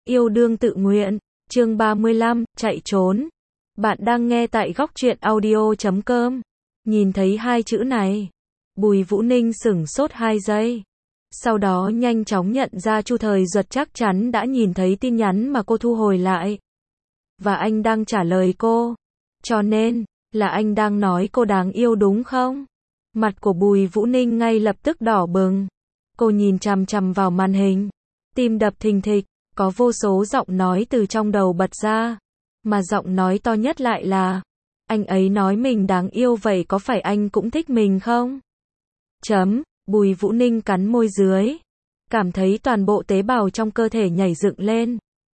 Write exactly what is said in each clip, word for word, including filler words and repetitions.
yêu đương tự nguyện, chương ba mươi lăm, chạy trốn. Bạn đang nghe tại góc truyện audio chấm com. Nhìn thấy hai chữ này, Bùi Vũ Ninh sửng sốt hai giây. Sau đó nhanh chóng nhận ra Chu Thời Duật chắc chắn đã nhìn thấy tin nhắn mà cô thu hồi lại. Và anh đang trả lời cô. Cho nên, là anh đang nói cô đáng yêu đúng không? Mặt của Bùi Vũ Ninh ngay lập tức đỏ bừng. Cô nhìn chằm chằm vào màn hình. Tim đập thình thịch, có vô số giọng nói từ trong đầu bật ra. Mà giọng nói to nhất lại là, anh ấy nói mình đáng yêu vậy có phải anh cũng thích mình không? Chấm, Bùi Vũ Ninh cắn môi dưới. Cảm thấy toàn bộ tế bào trong cơ thể nhảy dựng lên.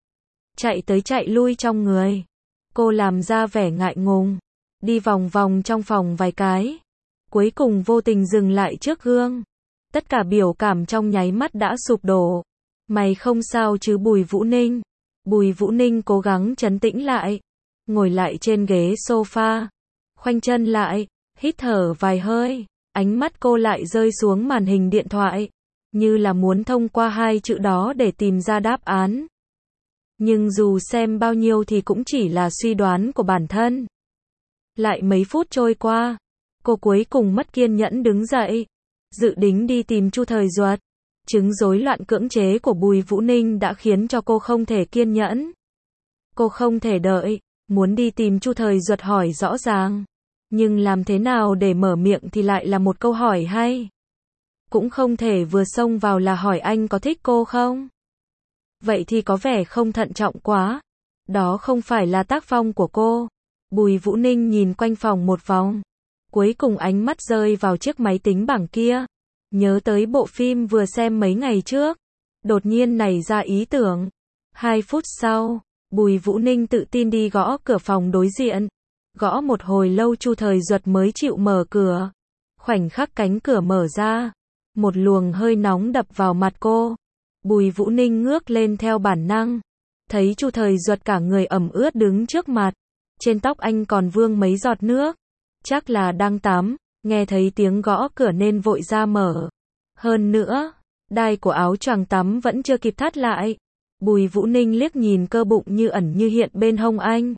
Chạy tới chạy lui trong người. Cô làm ra vẻ ngại ngùng. Đi vòng vòng trong phòng vài cái. Cuối cùng vô tình dừng lại trước gương. Tất cả biểu cảm trong nháy mắt đã sụp đổ. Mày không sao chứ Bùi Vũ Ninh? Bùi Vũ Ninh cố gắng trấn tĩnh lại. Ngồi lại trên ghế sofa. Khoanh chân lại. Hít thở vài hơi. Ánh mắt cô lại rơi xuống màn hình điện thoại. Như là muốn thông qua hai chữ đó để tìm ra đáp án. Nhưng dù xem bao nhiêu thì cũng chỉ là suy đoán của bản thân. Lại mấy phút trôi qua. Cô cuối cùng mất kiên nhẫn đứng dậy. Dự định đi tìm Chu Thời Duật. Chứng rối loạn cưỡng chế của Bùi Vũ Ninh đã khiến cho cô không thể kiên nhẫn. Cô không thể đợi. Muốn đi tìm Chu Thời Duật hỏi rõ ràng. Nhưng làm thế nào để mở miệng thì lại là một câu hỏi hay. Cũng không thể vừa xông vào là hỏi anh có thích cô không. Vậy thì có vẻ không thận trọng quá. Đó không phải là tác phong của cô. Bùi Vũ Ninh nhìn quanh phòng một vòng. Cuối cùng ánh mắt rơi vào chiếc máy tính bảng kia. Nhớ tới bộ phim vừa xem mấy ngày trước. Đột nhiên nảy ra ý tưởng. Hai phút sau, Bùi Vũ Ninh tự tin đi gõ cửa phòng đối diện. Gõ một hồi lâu Chu Thời Duật mới chịu mở cửa. Khoảnh khắc cánh cửa mở ra. Một luồng hơi nóng đập vào mặt cô. Bùi Vũ Ninh ngước lên theo bản năng. Thấy Chu Thời Duật cả người ẩm ướt đứng trước mặt. Trên tóc anh còn vương mấy giọt nước. Chắc là đang tắm. Nghe thấy tiếng gõ cửa nên vội ra mở. Hơn nữa, đai của áo choàng tắm vẫn chưa kịp thắt lại. Bùi Vũ Ninh liếc nhìn cơ bụng như ẩn như hiện bên hông anh.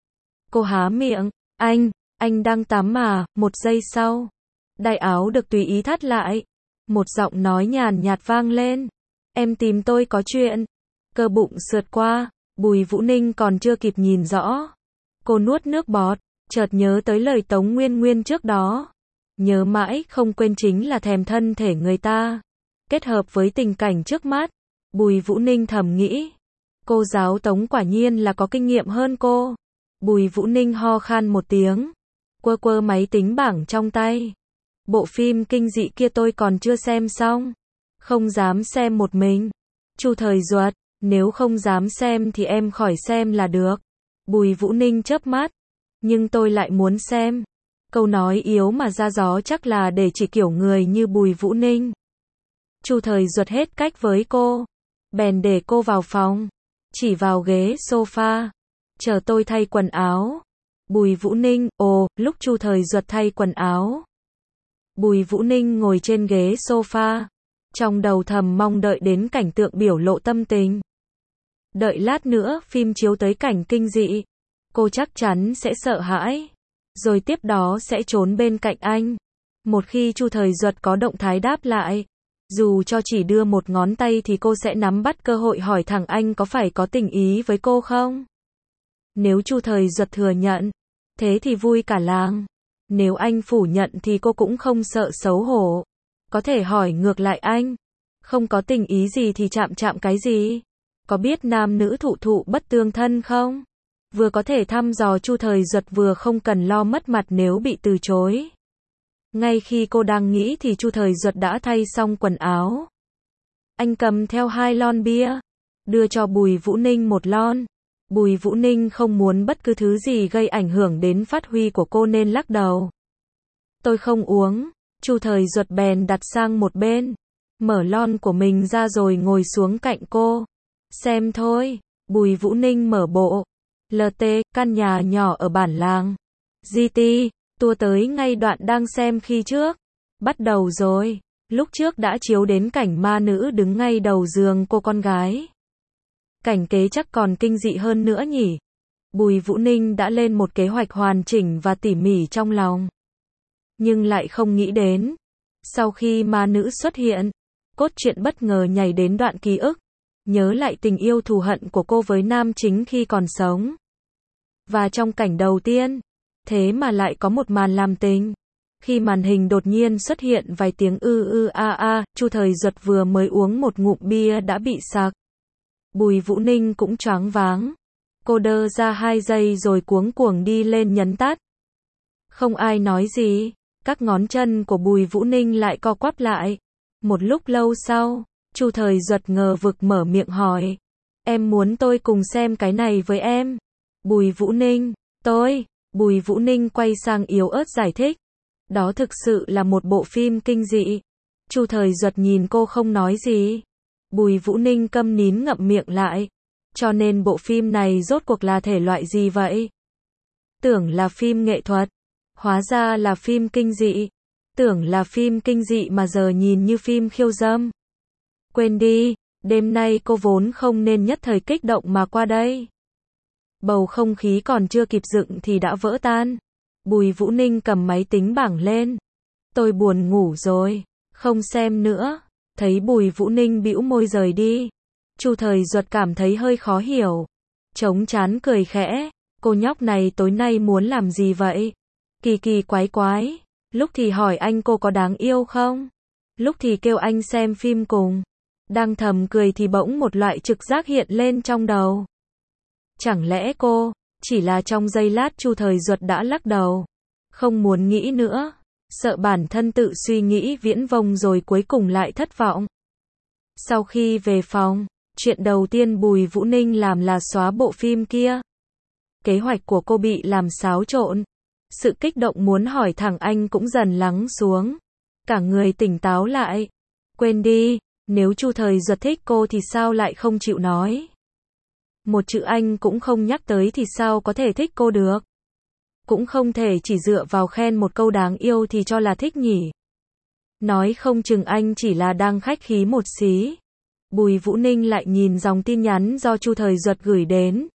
Cô há miệng. Anh, anh đang tắm à? Một giây sau. Đai áo được tùy ý thắt lại. Một giọng nói nhàn nhạt vang lên. Em tìm tôi có chuyện. Cơ bụng sượt qua. Bùi Vũ Ninh còn chưa kịp nhìn rõ. Cô nuốt nước bọt. Chợt nhớ tới lời Tống Nguyên Nguyên trước đó. Nhớ mãi không quên chính là thèm thân thể người ta. Kết hợp với tình cảnh trước mắt. Bùi Vũ Ninh thầm nghĩ. Cô giáo Tống quả nhiên là có kinh nghiệm hơn cô. Bùi Vũ Ninh ho khan một tiếng. Quơ quơ máy tính bảng trong tay. Bộ phim kinh dị kia tôi còn chưa xem xong. Không dám xem một mình. Chu Thời Duật, nếu không dám xem thì em khỏi xem là được. Bùi Vũ Ninh chớp mắt. Nhưng tôi lại muốn xem. Câu nói yếu mà ra gió chắc là để chỉ kiểu người như Bùi Vũ Ninh. Chu Thời Duật hết cách với cô. Bèn để cô vào phòng. Chỉ vào ghế sofa. Chờ tôi thay quần áo. Bùi Vũ Ninh, ồ, lúc Chu Thời Duật thay quần áo. Bùi Vũ Ninh ngồi trên ghế sofa. Trong đầu thầm mong đợi đến cảnh tượng biểu lộ tâm tình. Đợi lát nữa phim chiếu tới cảnh kinh dị. Cô chắc chắn sẽ sợ hãi. Rồi tiếp đó sẽ trốn bên cạnh anh. Một khi Chu Thời Duật có động thái đáp lại. Dù cho chỉ đưa một ngón tay thì cô sẽ nắm bắt cơ hội hỏi thẳng anh có phải có tình ý với cô không? Nếu Chu Thời Duật thừa nhận. Thế thì vui cả làng. Nếu anh phủ nhận thì cô cũng không sợ xấu hổ. Có thể hỏi ngược lại anh. Không có tình ý gì thì chạm chạm cái gì? Có biết nam nữ thụ thụ bất tương thân không? Vừa có thể thăm dò Chu Thời Duật vừa không cần lo mất mặt nếu bị từ chối. Ngay khi cô đang nghĩ thì Chu Thời Duật đã thay xong quần áo. Anh cầm theo hai lon bia. Đưa cho Bùi Vũ Ninh một lon. Bùi Vũ Ninh không muốn bất cứ thứ gì gây ảnh hưởng đến phát huy của cô nên lắc đầu. Tôi không uống. Chu Thời Duật bèn đặt sang một bên. Mở lon của mình ra rồi ngồi xuống cạnh cô. Xem thôi. Bùi Vũ Ninh mở bộ. lờ tê, căn nhà nhỏ ở bản làng. giê tê, tua tới ngay đoạn đang xem khi trước. Bắt đầu rồi. Lúc trước đã chiếu đến cảnh ma nữ đứng ngay đầu giường cô con gái. Cảnh kế chắc còn kinh dị hơn nữa nhỉ. Bùi Vũ Ninh đã lên một kế hoạch hoàn chỉnh và tỉ mỉ trong lòng. Nhưng lại không nghĩ đến. Sau khi ma nữ xuất hiện, cốt truyện bất ngờ nhảy đến đoạn ký ức. Nhớ lại tình yêu thù hận của cô với nam chính khi còn sống. Và trong cảnh đầu tiên, thế mà lại có một màn làm tình. Khi màn hình đột nhiên xuất hiện vài tiếng ư ư a a, Chu Thời Duật vừa mới uống một ngụm bia đã bị sặc. Bùi Vũ Ninh cũng choáng váng. Cô đơ ra hai giây rồi cuống cuồng đi lên nhấn tắt. Không ai nói gì, các ngón chân của Bùi Vũ Ninh lại co quắp lại. Một lúc lâu sau, Chu Thời Duật ngờ vực mở miệng hỏi. Em muốn tôi cùng xem cái này với em. Bùi Vũ Ninh, tôi, Bùi Vũ Ninh quay sang yếu ớt giải thích. Đó thực sự là một bộ phim kinh dị. Chu Thời Duật nhìn cô không nói gì. Bùi Vũ Ninh câm nín ngậm miệng lại. Cho nên bộ phim này rốt cuộc là thể loại gì vậy? Tưởng là phim nghệ thuật. Hóa ra là phim kinh dị. Tưởng là phim kinh dị mà giờ nhìn như phim khiêu dâm. Quên đi, đêm nay cô vốn không nên nhất thời kích động mà qua đây. Bầu không khí còn chưa kịp dựng thì đã vỡ tan. Bùi Vũ Ninh cầm máy tính bảng lên. Tôi buồn ngủ rồi, không xem nữa. Thấy Bùi Vũ Ninh bĩu môi rời đi. Chu Thời Duật cảm thấy hơi khó hiểu. Chống chán cười khẽ. Cô nhóc này tối nay muốn làm gì vậy? Kỳ kỳ quái quái. Lúc thì hỏi anh cô có đáng yêu không? Lúc thì kêu anh xem phim cùng. Đang thầm cười thì bỗng một loại trực giác hiện lên trong đầu. Chẳng lẽ cô, chỉ là trong giây lát Chu Thời Duật đã lắc đầu. Không muốn nghĩ nữa. Sợ bản thân tự suy nghĩ viễn vông rồi cuối cùng lại thất vọng. Sau khi về phòng, chuyện đầu tiên Bùi Vũ Ninh làm là xóa bộ phim kia. Kế hoạch của cô bị làm xáo trộn. Sự kích động muốn hỏi thẳng anh cũng dần lắng xuống. Cả người tỉnh táo lại. Quên đi, nếu Chu Thời Duật thích cô thì sao lại không chịu nói. Một chữ anh cũng không nhắc tới thì sao có thể thích cô được. Cũng không thể chỉ dựa vào khen một câu đáng yêu thì cho là thích nhỉ. Nói không chừng anh chỉ là đang khách khí một xí. Bùi Vũ Ninh lại nhìn dòng tin nhắn do Chu Thời Duật gửi đến.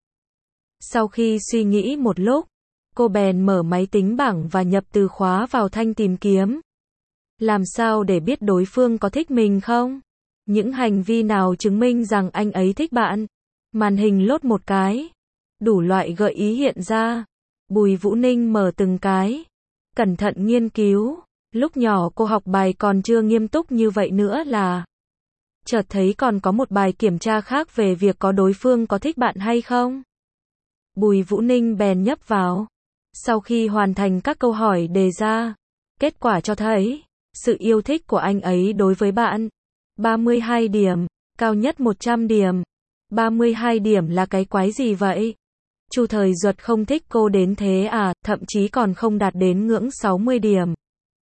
Sau khi suy nghĩ một lúc, cô bèn mở máy tính bảng và nhập từ khóa vào thanh tìm kiếm. Làm sao để biết đối phương có thích mình không? Những hành vi nào chứng minh rằng anh ấy thích bạn? Màn hình lốt một cái. Đủ loại gợi ý hiện ra. Bùi Vũ Ninh mở từng cái. Cẩn thận nghiên cứu. Lúc nhỏ cô học bài còn chưa nghiêm túc như vậy nữa là. Chợt thấy còn có một bài kiểm tra khác về việc có đối phương có thích bạn hay không. Bùi Vũ Ninh bèn nhấp vào. Sau khi hoàn thành các câu hỏi đề ra, kết quả cho thấy, sự yêu thích của anh ấy đối với bạn, ba mươi hai điểm, cao nhất một trăm điểm. ba mươi hai điểm là cái quái gì vậy? Chu Thời Duật không thích cô đến thế à, thậm chí còn không đạt đến ngưỡng sáu mươi điểm.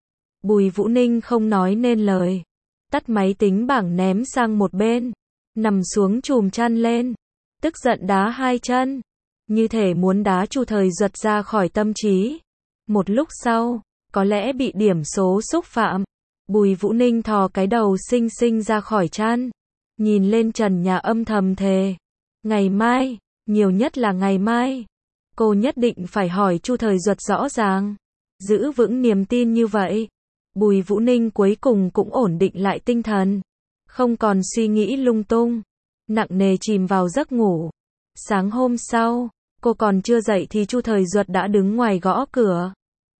Bùi Vũ Ninh không nói nên lời. Tắt máy tính bảng ném sang một bên. Nằm xuống chùm chăn lên. Tức giận đá hai chân. Như thể muốn đá Chu Thời Duật ra khỏi tâm trí. Một lúc sau, có lẽ bị điểm số xúc phạm. Bùi Vũ Ninh thò cái đầu xinh xinh ra khỏi chăn. Nhìn lên trần nhà âm thầm thề. Ngày mai, nhiều nhất là ngày mai. Cô nhất định phải hỏi Chu Thời Duật rõ ràng. Giữ vững niềm tin như vậy. Bùi Vũ Ninh cuối cùng cũng ổn định lại tinh thần. Không còn suy nghĩ lung tung. Nặng nề chìm vào giấc ngủ. Sáng hôm sau, cô còn chưa dậy thì Chu Thời Duật đã đứng ngoài gõ cửa.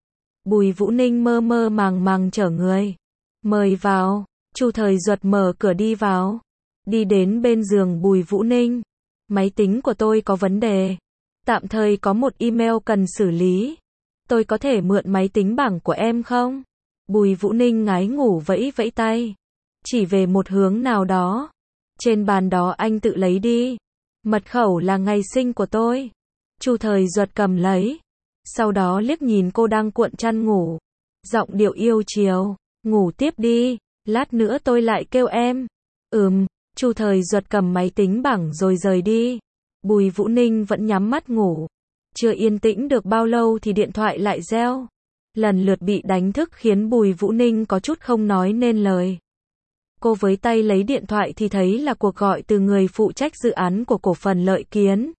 Bùi Vũ Ninh mơ mơ màng màng chở người. Mời vào. Chu Thời Duật mở cửa đi vào. Đi đến bên giường Bùi Vũ Ninh. Máy tính của tôi có vấn đề. Tạm thời có một email cần xử lý. Tôi có thể mượn máy tính bảng của em không? Bùi Vũ Ninh ngái ngủ vẫy vẫy tay. Chỉ về một hướng nào đó. Trên bàn đó anh tự lấy đi. Mật khẩu là ngày sinh của tôi. Chu Thời Duật cầm lấy. Sau đó liếc nhìn cô đang cuộn chăn ngủ. Giọng điệu yêu chiều. Ngủ tiếp đi. Lát nữa tôi lại kêu em. Ừm. Chu Thời Duật cầm máy tính bảng rồi rời đi. Bùi Vũ Ninh vẫn nhắm mắt ngủ. Chưa yên tĩnh được bao lâu thì điện thoại lại reo. Lần lượt bị đánh thức khiến Bùi Vũ Ninh có chút không nói nên lời. Cô với tay lấy điện thoại thì thấy là cuộc gọi từ người phụ trách dự án của cổ phần Lợi Kiến.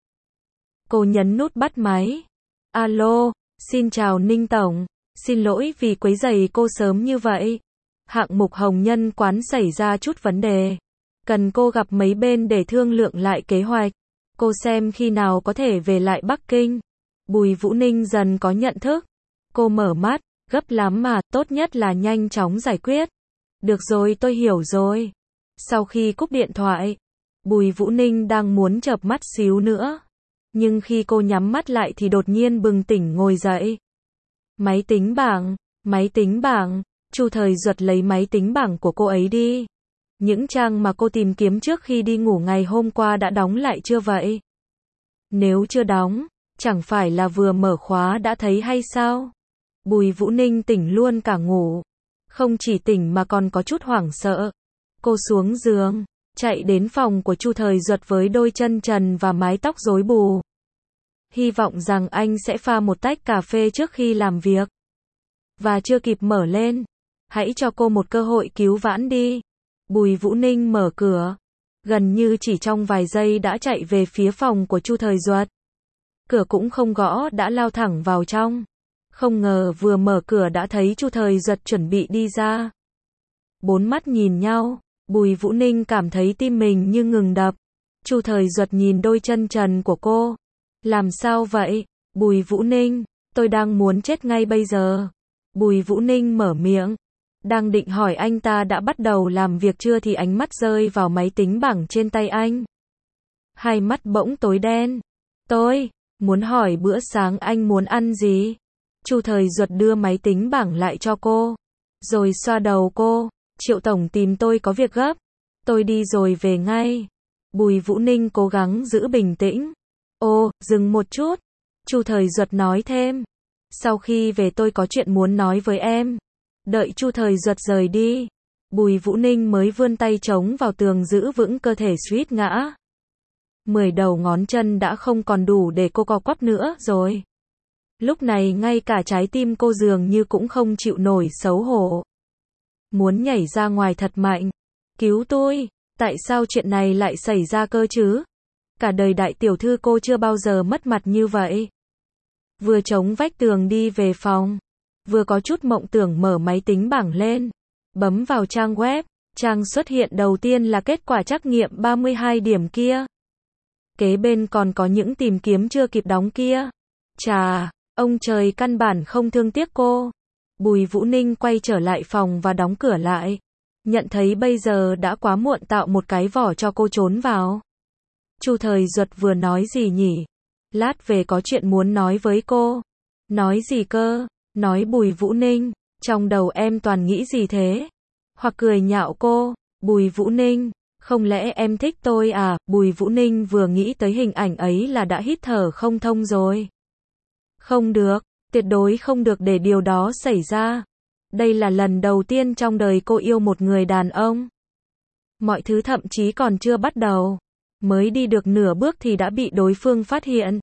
Cô nhấn nút bắt máy. Alo, xin chào Ninh Tổng, xin lỗi vì quấy rầy cô sớm như vậy. Hạng mục Hồng Nhân quán xảy ra chút vấn đề. Cần cô gặp mấy bên để thương lượng lại kế hoạch. Cô xem khi nào có thể về lại Bắc Kinh. Bùi Vũ Ninh dần có nhận thức. Cô mở mắt, gấp lắm mà, tốt nhất là nhanh chóng giải quyết. Được rồi, tôi hiểu rồi. Sau khi cúp điện thoại, Bùi Vũ Ninh đang muốn chợp mắt xíu nữa. Nhưng khi cô nhắm mắt lại thì đột nhiên bừng tỉnh ngồi dậy. Máy tính bảng, máy tính bảng, Chu Thời Duật lấy máy tính bảng của cô ấy đi. Những trang mà cô tìm kiếm trước khi đi ngủ ngày hôm qua đã đóng lại chưa vậy? Nếu chưa đóng, chẳng phải là vừa mở khóa đã thấy hay sao? Bùi Vũ Ninh tỉnh luôn cả ngủ. Không chỉ tỉnh mà còn có chút hoảng sợ. Cô xuống giường, chạy đến phòng của Chu Thời Duật với đôi chân trần và mái tóc rối bù. Hy vọng rằng anh sẽ pha một tách cà phê trước khi làm việc. Và chưa kịp mở lên, hãy cho cô một cơ hội cứu vãn đi. Bùi Vũ Ninh mở cửa, gần như chỉ trong vài giây đã chạy về phía phòng của Chu Thời Duật. Cửa cũng không gõ đã lao thẳng vào trong. Không ngờ vừa mở cửa đã thấy Chu Thời Duật chuẩn bị đi ra. Bốn mắt nhìn nhau, Bùi Vũ Ninh cảm thấy tim mình như ngừng đập. Chu Thời Duật nhìn đôi chân trần của cô. Làm sao vậy? Bùi Vũ Ninh, tôi đang muốn chết ngay bây giờ. Bùi Vũ Ninh mở miệng. Đang định hỏi anh ta đã bắt đầu làm việc chưa thì ánh mắt rơi vào máy tính bảng trên tay anh. Hai mắt bỗng tối đen. Tôi muốn hỏi bữa sáng anh muốn ăn gì? Chu Thời Duật đưa máy tính bảng lại cho cô, rồi xoa đầu cô. Triệu tổng tìm tôi có việc gấp. Tôi đi rồi về ngay. Bùi Vũ Ninh cố gắng giữ bình tĩnh. Ô, dừng một chút. Chu Thời Duật nói thêm. Sau khi về tôi có chuyện muốn nói với em. Đợi Chu Thời Duật rời đi, Bùi Vũ Ninh mới vươn tay chống vào tường giữ vững cơ thể suýt ngã. Mười đầu ngón chân đã không còn đủ để cô co quắp nữa rồi. Lúc này ngay cả trái tim cô dường như cũng không chịu nổi xấu hổ. Muốn nhảy ra ngoài thật mạnh. Cứu tôi, tại sao chuyện này lại xảy ra cơ chứ? Cả đời đại tiểu thư cô chưa bao giờ mất mặt như vậy. Vừa chống vách tường đi về phòng, vừa có chút mộng tưởng mở máy tính bảng lên, bấm vào trang web, trang xuất hiện đầu tiên là kết quả trắc nghiệm ba mươi hai điểm kia. Kế bên còn có những tìm kiếm chưa kịp đóng kia. Chà, ông trời căn bản không thương tiếc cô. Bùi Vũ Ninh quay trở lại phòng và đóng cửa lại. Nhận thấy bây giờ đã quá muộn tạo một cái vỏ cho cô trốn vào. Chu Thời Duật vừa nói gì nhỉ? Lát về có chuyện muốn nói với cô. Nói gì cơ? Nói Bùi Vũ Ninh, trong đầu em toàn nghĩ gì thế? Hoặc cười nhạo cô, Bùi Vũ Ninh, không lẽ em thích tôi à? Bùi Vũ Ninh vừa nghĩ tới hình ảnh ấy là đã hít thở không thông rồi. Không được, tuyệt đối không được để điều đó xảy ra. Đây là lần đầu tiên trong đời cô yêu một người đàn ông. Mọi thứ thậm chí còn chưa bắt đầu, mới đi được nửa bước thì đã bị đối phương phát hiện.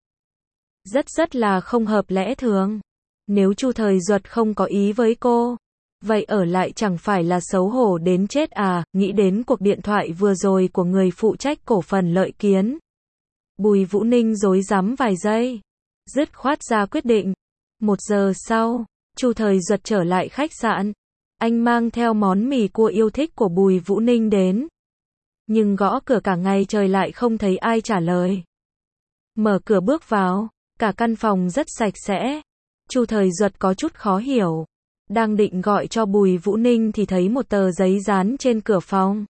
Rất rất là không hợp lẽ thường. Nếu Chu Thời Duật không có ý với cô, vậy ở lại chẳng phải là xấu hổ đến chết à? Nghĩ đến cuộc điện thoại vừa rồi của người phụ trách cổ phần Lợi Kiến, Bùi Vũ Ninh rối rắm vài giây, dứt khoát ra quyết định. Một giờ sau, Chu Thời Duật trở lại khách sạn. Anh mang theo món mì cua yêu thích của Bùi Vũ Ninh đến. Nhưng gõ cửa cả ngày trời lại không thấy ai trả lời. Mở cửa bước vào, cả căn phòng rất sạch sẽ. Chu Thời Duật có chút khó hiểu. Đang định gọi cho Bùi Vũ Ninh thì thấy một tờ giấy dán trên cửa phòng.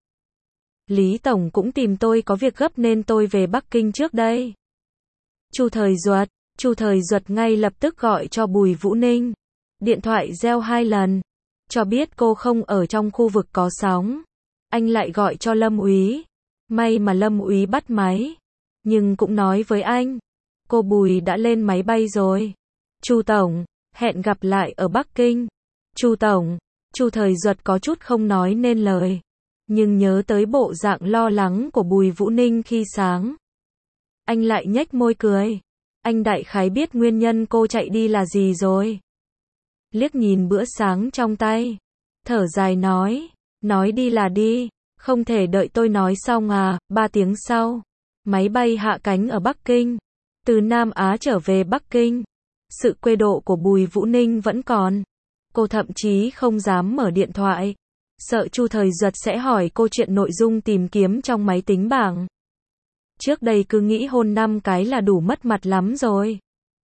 Lý Tổng cũng tìm tôi có việc gấp nên tôi về Bắc Kinh trước đây. Chu Thời Duật, Chu Thời Duật ngay lập tức gọi cho Bùi Vũ Ninh. Điện thoại reo hai lần, cho biết cô không ở trong khu vực có sóng. Anh lại gọi cho Lâm Úy. May mà Lâm Úy bắt máy, nhưng cũng nói với anh, cô Bùi đã lên máy bay rồi. Chu Tổng, hẹn gặp lại ở Bắc Kinh. Chu Tổng, Chu Thời Duật có chút không nói nên lời, nhưng nhớ tới bộ dạng lo lắng của Bùi Vũ Ninh khi sáng. Anh lại nhếch môi cười. Anh đại khái biết nguyên nhân cô chạy đi là gì rồi. Liếc nhìn bữa sáng trong tay, thở dài nói, nói đi là đi, Không thể đợi tôi nói xong à, ba tiếng sau. Máy bay hạ cánh ở Bắc Kinh. Từ Nam Á trở về Bắc Kinh. Sự quê độ của Bùi Vũ Ninh vẫn còn. Cô thậm chí không dám mở điện thoại. Sợ Chu Thời Duật sẽ hỏi cô chuyện nội dung tìm kiếm trong máy tính bảng. Trước đây cứ nghĩ hôn năm cái là đủ mất mặt lắm rồi.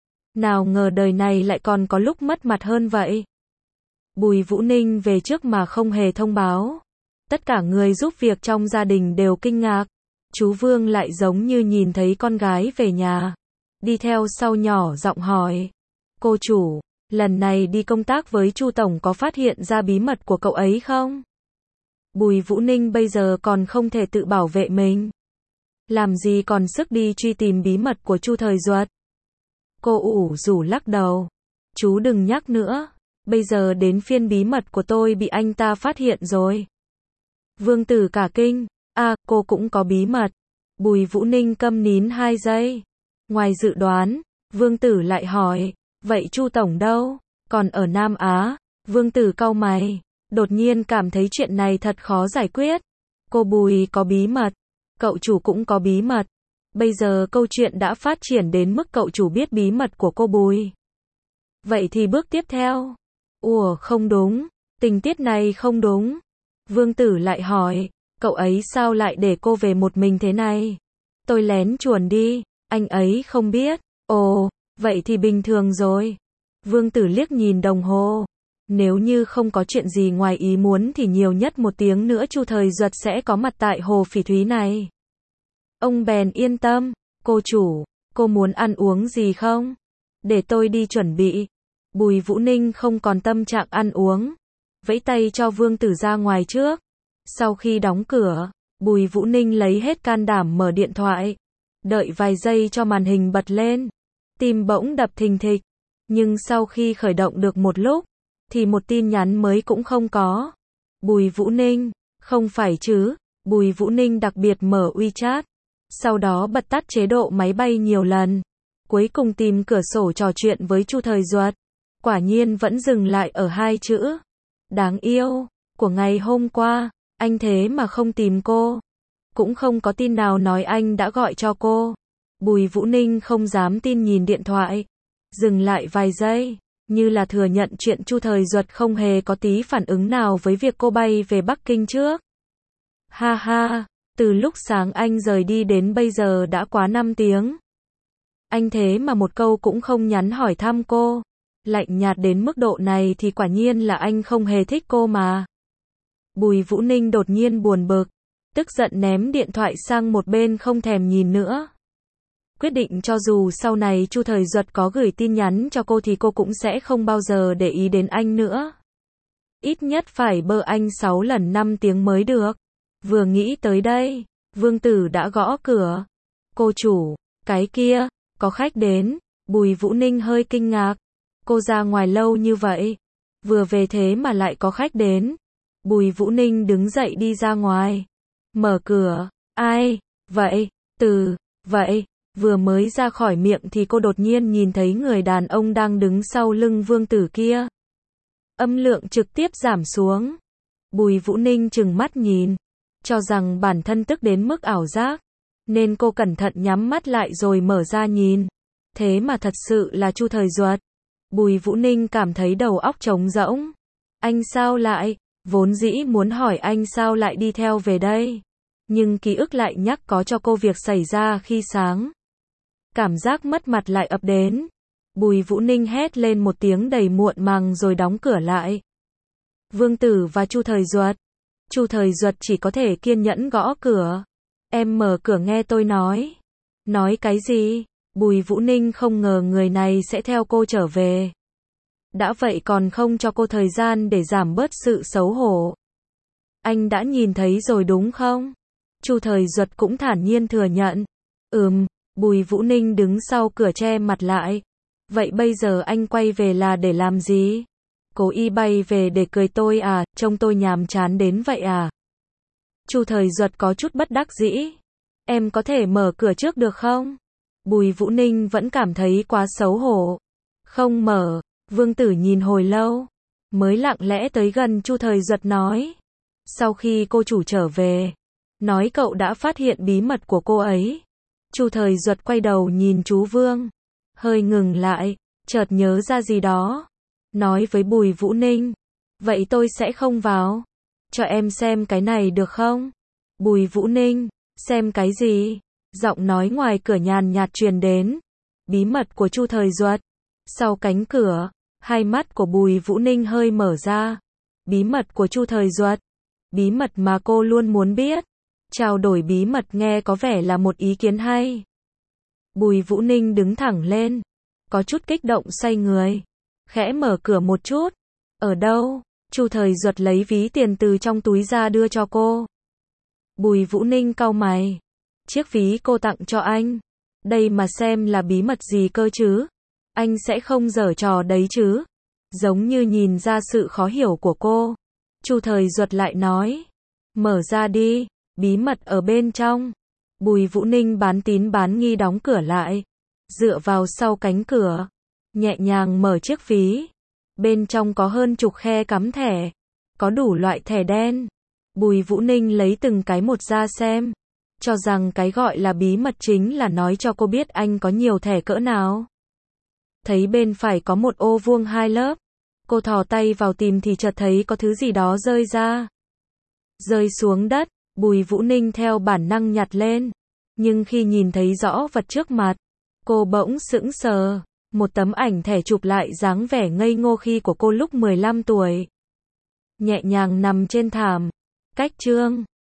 Nào ngờ đời này lại còn có lúc mất mặt hơn vậy. Bùi Vũ Ninh về trước mà không hề thông báo. Tất cả người giúp việc trong gia đình đều kinh ngạc. Chú Vương lại giống như nhìn thấy con gái về nhà. Đi theo sau nhỏ giọng hỏi. Cô chủ, lần này đi công tác với Chu Tổng có phát hiện ra bí mật của cậu ấy không? Bùi Vũ Ninh bây giờ còn không thể tự bảo vệ mình. Làm gì còn sức đi truy tìm bí mật của Chu Thời Duật. Cô ủ rủ lắc đầu. Chú đừng nhắc nữa. Bây giờ đến phiên bí mật của tôi bị anh ta phát hiện rồi. Vương Tử cả kinh. À, cô cũng có bí mật. Bùi Vũ Ninh câm nín hai giây. Ngoài dự đoán, Vương Tử lại hỏi. Vậy Chu Tổng đâu? Còn ở Nam Á. Vương Tử cau mày. Đột nhiên cảm thấy chuyện này thật khó giải quyết. Cô Bùi có bí mật. Cậu chủ cũng có bí mật. Bây giờ câu chuyện đã phát triển đến mức cậu chủ biết bí mật của cô Bùi. Vậy thì bước tiếp theo. Ủa không đúng. Tình tiết này không đúng. Vương Tử lại hỏi. Cậu ấy sao lại để cô về một mình thế này? Tôi lén chuồn đi. Anh ấy không biết. Ồ, vậy thì bình thường rồi. Vương Tử liếc nhìn đồng hồ. Nếu như không có chuyện gì ngoài ý muốn thì nhiều nhất một tiếng nữa Chu Thời Duật sẽ có mặt tại hồ phỉ thúy này. Ông bèn yên tâm. Cô chủ, cô muốn ăn uống gì không? Để tôi đi chuẩn bị. Bùi Vũ Ninh không còn tâm trạng ăn uống. Vẫy tay cho Vương Tử ra ngoài trước. Sau khi đóng cửa, Bùi Vũ Ninh lấy hết can đảm mở điện thoại. Đợi vài giây cho màn hình bật lên. Tim bỗng đập thình thịch. Nhưng sau khi khởi động được một lúc, thì một tin nhắn mới cũng không có. Bùi Vũ Ninh, không phải chứ. Bùi Vũ Ninh đặc biệt mở WeChat. Sau đó bật tắt chế độ máy bay nhiều lần. Cuối cùng tìm cửa sổ trò chuyện với Chu Thời Duật. Quả nhiên vẫn dừng lại ở hai chữ. Đáng yêu. Của ngày hôm qua, anh thế mà không tìm cô. Cũng không có tin nào nói anh đã gọi cho cô. Bùi Vũ Ninh không dám tin nhìn điện thoại. Dừng lại vài giây. Như là thừa nhận chuyện Chu Thời Duật không hề có tí phản ứng nào với việc cô bay về Bắc Kinh trước. Ha ha, từ lúc sáng anh rời đi đến bây giờ đã quá năm tiếng. Anh thế mà một câu cũng không nhắn hỏi thăm cô. Lạnh nhạt đến mức độ này thì quả nhiên là anh không hề thích cô mà. Bùi Vũ Ninh đột nhiên buồn bực. Tức giận ném điện thoại sang một bên không thèm nhìn nữa. Quyết định cho dù sau này Chu Thời Duật có gửi tin nhắn cho cô thì cô cũng sẽ không bao giờ để ý đến anh nữa. Ít nhất phải bơ anh sáu lần năm tiếng mới được. Vừa nghĩ tới đây, Vương Tử đã gõ cửa. Cô chủ, cái kia, có khách đến. Bùi Vũ Ninh hơi kinh ngạc. Cô ra ngoài lâu như vậy. Vừa về thế mà lại có khách đến. Bùi Vũ Ninh đứng dậy đi ra ngoài. Mở cửa. Ai? Vậy? Từ? Vậy? Vừa mới ra khỏi miệng thì cô đột nhiên nhìn thấy người đàn ông đang đứng sau lưng Vương Tử kia. Âm lượng trực tiếp giảm xuống. Bùi Vũ Ninh trừng mắt nhìn. Cho rằng bản thân tức đến mức ảo giác. Nên cô cẩn thận nhắm mắt lại rồi mở ra nhìn. Thế mà thật sự là Chu Thời Duật. Bùi Vũ Ninh cảm thấy đầu óc trống rỗng. Anh sao lại? Vốn dĩ muốn hỏi anh sao lại đi theo về đây. Nhưng ký ức lại nhắc có cho cô việc xảy ra khi sáng. Cảm giác mất mặt lại ập đến. Bùi Vũ Ninh hét lên một tiếng đầy muộn màng rồi đóng cửa lại. Vương Tử và Chu Thời Duật. Chu Thời Duật chỉ có thể kiên nhẫn gõ cửa. Em mở cửa nghe tôi nói. Nói cái gì? Bùi Vũ Ninh không ngờ người này sẽ theo cô trở về. Đã vậy còn không cho cô thời gian để giảm bớt sự xấu hổ. Anh đã nhìn thấy rồi đúng không? Chu Thời Duật cũng thản nhiên thừa nhận. Ừm, Bùi Vũ Ninh đứng sau cửa che mặt lại. Vậy bây giờ anh quay về là để làm gì? Cố ý bay về để cười tôi à, trông tôi nhàm chán đến vậy à? Chu Thời Duật có chút bất đắc dĩ. Em có thể mở cửa trước được không? Bùi Vũ Ninh vẫn cảm thấy quá xấu hổ. Không mở. Vương Tử nhìn hồi lâu, mới lặng lẽ tới gần Chu Thời Duật nói. Sau khi cô chủ trở về, nói cậu đã phát hiện bí mật của cô ấy. Chu Thời Duật quay đầu nhìn chú Vương, hơi ngừng lại, chợt nhớ ra gì đó, nói với Bùi Vũ Ninh, vậy tôi sẽ không vào, cho em xem cái này được không? Bùi Vũ Ninh, xem cái gì? Giọng nói ngoài cửa nhàn nhạt truyền đến, bí mật của Chu Thời Duật. Sau cánh cửa, hai mắt của Bùi Vũ Ninh hơi mở ra, bí mật của Chu Thời Duật, bí mật mà cô luôn muốn biết. Trao đổi bí mật nghe có vẻ là một ý kiến hay. Bùi Vũ Ninh đứng thẳng lên, có chút kích động xoay người, khẽ mở cửa một chút. Ở đâu? Chu Thời Duật lấy ví tiền từ trong túi ra đưa cho cô. Bùi Vũ Ninh cau mày, chiếc ví cô tặng cho anh, đây mà xem là bí mật gì cơ chứ? Anh sẽ không giở trò đấy chứ? Giống như nhìn ra sự khó hiểu của cô, Chu Thời Duật lại nói, mở ra đi, bí mật ở bên trong. Bùi Vũ Ninh bán tín bán nghi đóng cửa lại, dựa vào sau cánh cửa, nhẹ nhàng mở chiếc ví. Bên trong có hơn chục khe cắm thẻ, có đủ loại thẻ đen. Bùi Vũ Ninh lấy từng cái một ra xem, cho rằng cái gọi là bí mật chính là nói cho cô biết anh có nhiều thẻ cỡ nào. Thấy bên phải có một ô vuông hai lớp, cô thò tay vào tìm thì chợt thấy có thứ gì đó rơi ra. Rơi xuống đất, Bùi Vũ Ninh theo bản năng nhặt lên, nhưng khi nhìn thấy rõ vật trước mặt, cô bỗng sững sờ, một tấm ảnh thẻ chụp lại dáng vẻ ngây ngô khi của cô lúc mười lăm tuổi. Nhẹ nhàng nằm trên thảm, cách chương